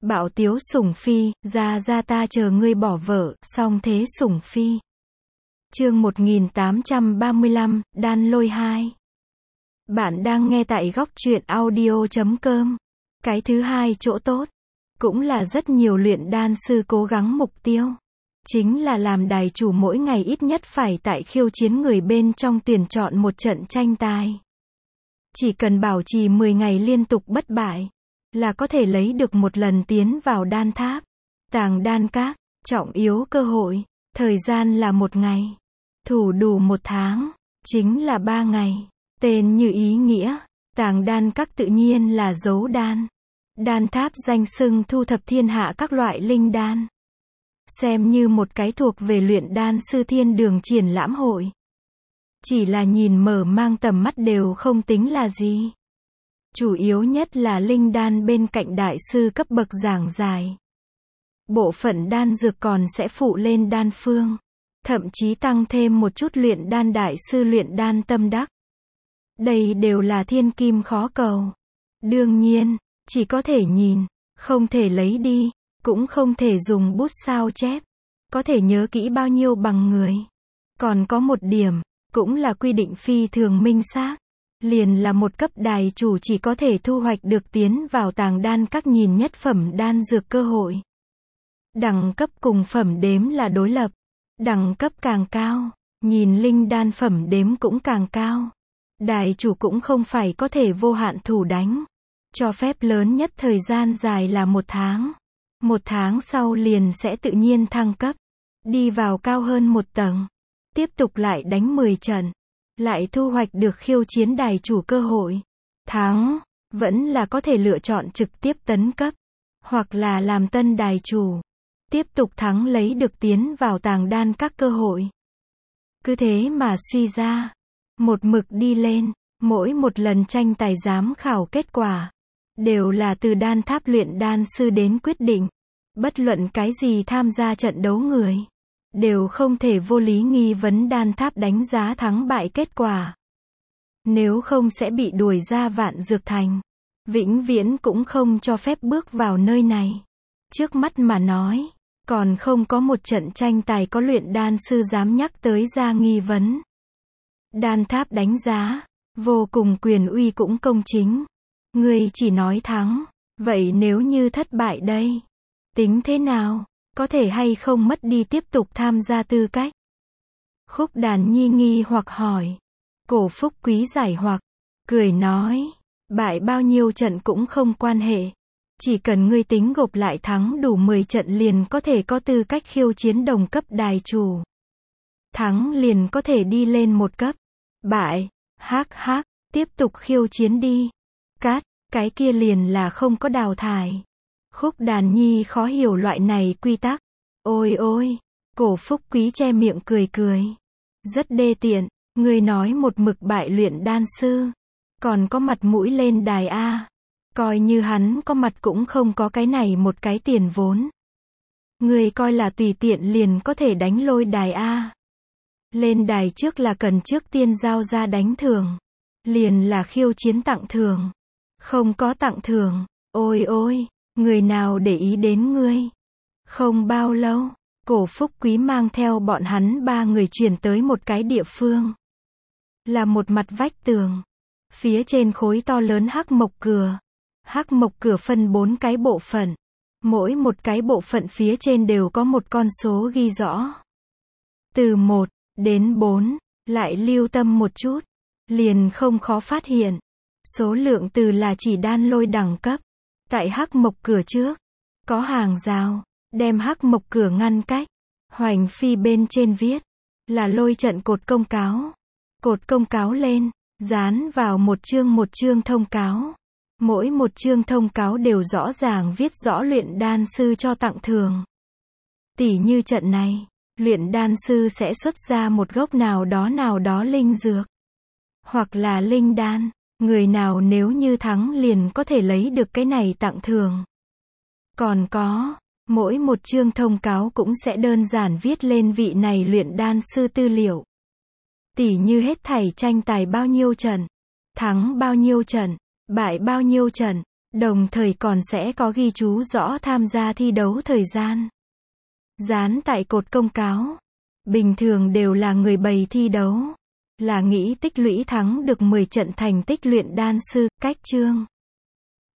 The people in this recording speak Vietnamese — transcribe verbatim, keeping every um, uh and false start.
Bạo tiếu sủng phi, ra ra ta chờ ngươi bỏ vợ, song thế sủng phi. Chương một nghìn tám trăm ba mươi lăm, Đan Lôi hai. Bạn đang nghe tại góc truyện audio chấm com. Cái thứ hai chỗ tốt, cũng là rất nhiều luyện đan sư cố gắng mục tiêu, chính là làm đài chủ mỗi ngày ít nhất phải tại khiêu chiến người bên trong tuyển chọn một trận tranh tài. Chỉ cần bảo trì mười ngày liên tục bất bại, là có thể lấy được một lần tiến vào đan tháp, tàng đan các. Trọng yếu cơ hội, thời gian là một ngày, thủ đủ một tháng, chính là ba ngày. Tên như ý nghĩa, tàng đan các tự nhiên là giấu đan. Đan tháp danh xưng thu thập thiên hạ các loại linh đan, xem như một cái thuộc về luyện đan sư thiên đường triển lãm hội. Chỉ là nhìn mở mang tầm mắt đều không tính là gì. Chủ yếu nhất là linh đan bên cạnh đại sư cấp bậc giảng giải. Bộ phận đan dược còn sẽ phụ lên đan phương, thậm chí tăng thêm một chút luyện đan đại sư luyện đan tâm đắc. Đây đều là thiên kim khó cầu. Đương nhiên, chỉ có thể nhìn, không thể lấy đi, cũng không thể dùng bút sao chép, có thể nhớ kỹ bao nhiêu bằng người. Còn có một điểm, cũng là quy định phi thường minh xác, liền là một cấp đài chủ chỉ có thể thu hoạch được tiến vào tàng đan các nhìn nhất phẩm đan dược cơ hội. Đẳng cấp cùng phẩm đếm là đối lập, đẳng cấp càng cao, nhìn linh đan phẩm đếm cũng càng cao. Đài chủ cũng không phải có thể vô hạn thủ đánh, cho phép lớn nhất thời gian dài là một tháng. Một tháng sau liền sẽ tự nhiên thăng cấp, đi vào cao hơn một tầng, tiếp tục lại đánh mười trận, lại thu hoạch được khiêu chiến đài chủ cơ hội. Thắng, vẫn là có thể lựa chọn trực tiếp tấn cấp, hoặc là làm tân đài chủ, tiếp tục thắng lấy được tiến vào tàng đan các cơ hội. Cứ thế mà suy ra, một mực đi lên, mỗi một lần tranh tài giám khảo kết quả, đều là từ đan tháp luyện đan sư đến quyết định. Bất luận cái gì tham gia trận đấu người, đều không thể vô lý nghi vấn đan tháp đánh giá thắng bại kết quả. Nếu không sẽ bị đuổi ra Vạn Dược Thành. Vĩnh viễn cũng không cho phép bước vào nơi này. Trước mắt mà nói, còn không có một trận tranh tài có luyện đan sư dám nhắc tới ra nghi vấn. Đan tháp đánh giá, vô cùng quyền uy cũng công chính. Người chỉ nói thắng, vậy nếu như thất bại đây? Tính thế nào? Có thể hay không mất đi tiếp tục tham gia tư cách? Khúc Đàn Nhi nghi hoặc hỏi. Cổ Phúc Quý giải hoặc, cười nói, bại bao nhiêu trận cũng không quan hệ. Chỉ cần ngươi tính gộp lại thắng đủ mười trận liền có thể có tư cách khiêu chiến đồng cấp đài chủ. Thắng liền có thể đi lên một cấp. Bại, hắc hắc, tiếp tục khiêu chiến đi. Cát, cái kia liền là không có đào thải. Khúc Đàn Nhi khó hiểu loại này quy tắc. Ôi ôi, Cổ Phúc Quý che miệng cười cười. Rất đê tiện, người nói một mực bại luyện đan sư, còn có mặt mũi lên đài A. Coi như hắn có mặt cũng không có cái này một cái tiền vốn. Người coi là tùy tiện liền có thể đánh lôi đài A. Lên đài trước là cần trước tiên giao ra đánh thưởng. Liền là khiêu chiến tặng thưởng. Không có tặng thưởng, ôi ôi. Người nào để ý đến ngươi? Không bao lâu, Cổ Phúc Quý mang theo bọn hắn ba người chuyển tới một cái địa phương. Là một mặt vách tường. Phía trên khối to lớn hắc mộc cửa. Hắc mộc cửa phân bốn cái bộ phận. Mỗi một cái bộ phận phía trên đều có một con số ghi rõ. Từ một đến bốn, lại lưu tâm một chút, liền không khó phát hiện. Số lượng từ là chỉ đan lôi đẳng cấp. Tại hắc mộc cửa trước, có hàng rào, đem hắc mộc cửa ngăn cách. Hoành phi bên trên viết, là lôi trận cột công cáo. Cột công cáo lên, dán vào một chương một chương thông cáo. Mỗi một chương thông cáo đều rõ ràng viết rõ luyện đan sư cho tặng thưởng. Tỉ như trận này, luyện đan sư sẽ xuất ra một gốc nào đó nào đó linh dược. Hoặc là linh đan. Người nào nếu như thắng liền có thể lấy được cái này tặng thưởng. Còn có, mỗi một chương thông cáo cũng sẽ đơn giản viết lên vị này luyện đan sư tư liệu. Tỉ như hết thảy tranh tài bao nhiêu trận, thắng bao nhiêu trận, bại bao nhiêu trận, Đồng thời còn sẽ có ghi chú rõ tham gia thi đấu thời gian. Dán tại cột công cáo. Bình thường đều là người bày thi đấu. Là nghĩ tích lũy thắng được mười trận thành tích luyện đan sư, cách chương.